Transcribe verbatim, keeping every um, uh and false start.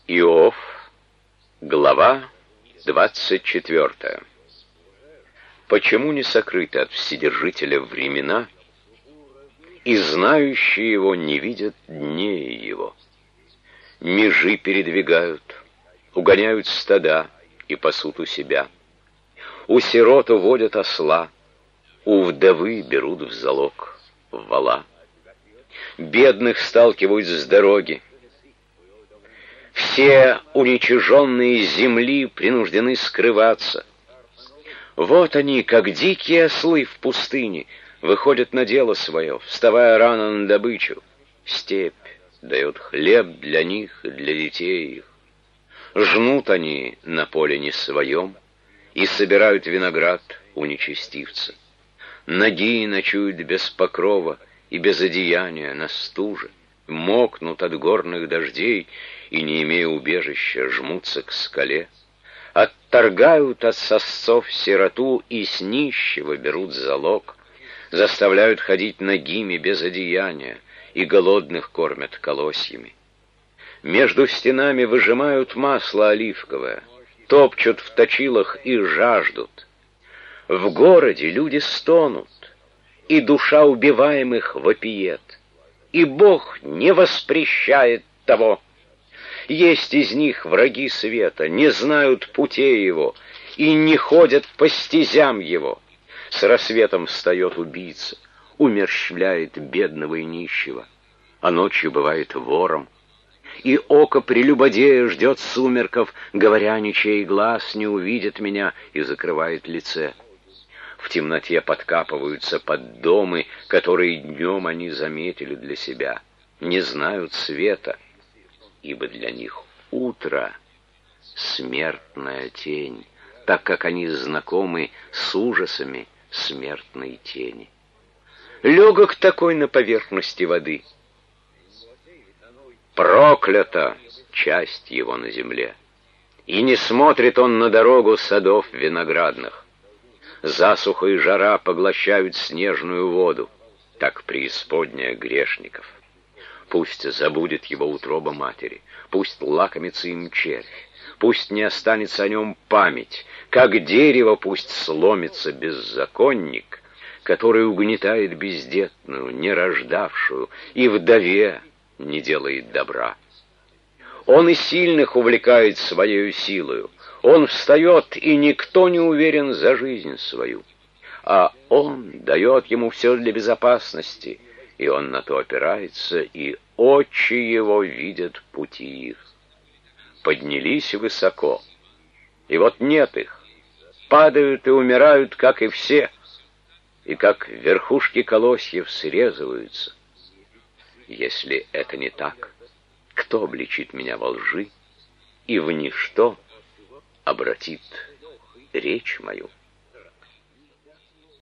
Иов, глава двадцать четвёртая. Почему не сокрыты от Вседержителя времена, и знающие его не видят дней его? Межи передвигают, угоняют стада и пасут у себя. У сирот уводят осла, у вдовы берут в залог вола. Бедных сталкивают с дороги. Все уничиженные земли принуждены скрываться. Вот они, как дикие ослы в пустыне, выходят на дело свое, вставая рано на добычу. Степь дает хлеб для них и для детей их. Жнут они на поле не своем и собирают виноград у нечестивца. Ноги ночуют без покрова и без одеяния на стуже, мокнут от горных дождей и, не имея убежища, жмутся к скале. Отторгают от сосцов сироту и с нищего берут залог, заставляют ходить нагими без одеяния и голодных кормят колосьями. Между стенами выжимают масло оливковое, топчут в точилах и жаждут. В городе люди стонут, и душа убиваемых вопиет, и Бог не воспрещает того. Есть из них враги света, не знают путей его и не ходят по стезям его. С рассветом встает убийца, умерщвляет бедного и нищего, а ночью бывает вором. И око прелюбодея ждет сумерков, говоря, ничей глаз не увидит меня, и закрывает лице. В темноте подкапываются под домы, которые днем они заметили для себя, не знают света, ибо для них утро — смертная тень, так как они знакомы с ужасами смертной тени. Легок такой на поверхности воды. Проклята часть его на земле, и не смотрит он на дорогу садов виноградных. Засуха и жара поглощают снежную воду, так преисподняя грешников. Пусть забудет его утроба матери, пусть лакомится им червь, пусть не останется о нем память, как дерево пусть сломится беззаконник, который угнетает бездетную, нерождавшую, и вдове не делает добра. Он и сильных увлекает своею силою, он встает, и никто не уверен за жизнь свою, а он дает ему все для безопасности, и он на то опирается, и очи его видят пути их. Поднялись высоко, и вот нет их, падают и умирают, как и все, и как верхушки колосьев срезываются. Если это не так, кто обличит меня во лжи и в ничто обратит речь мою?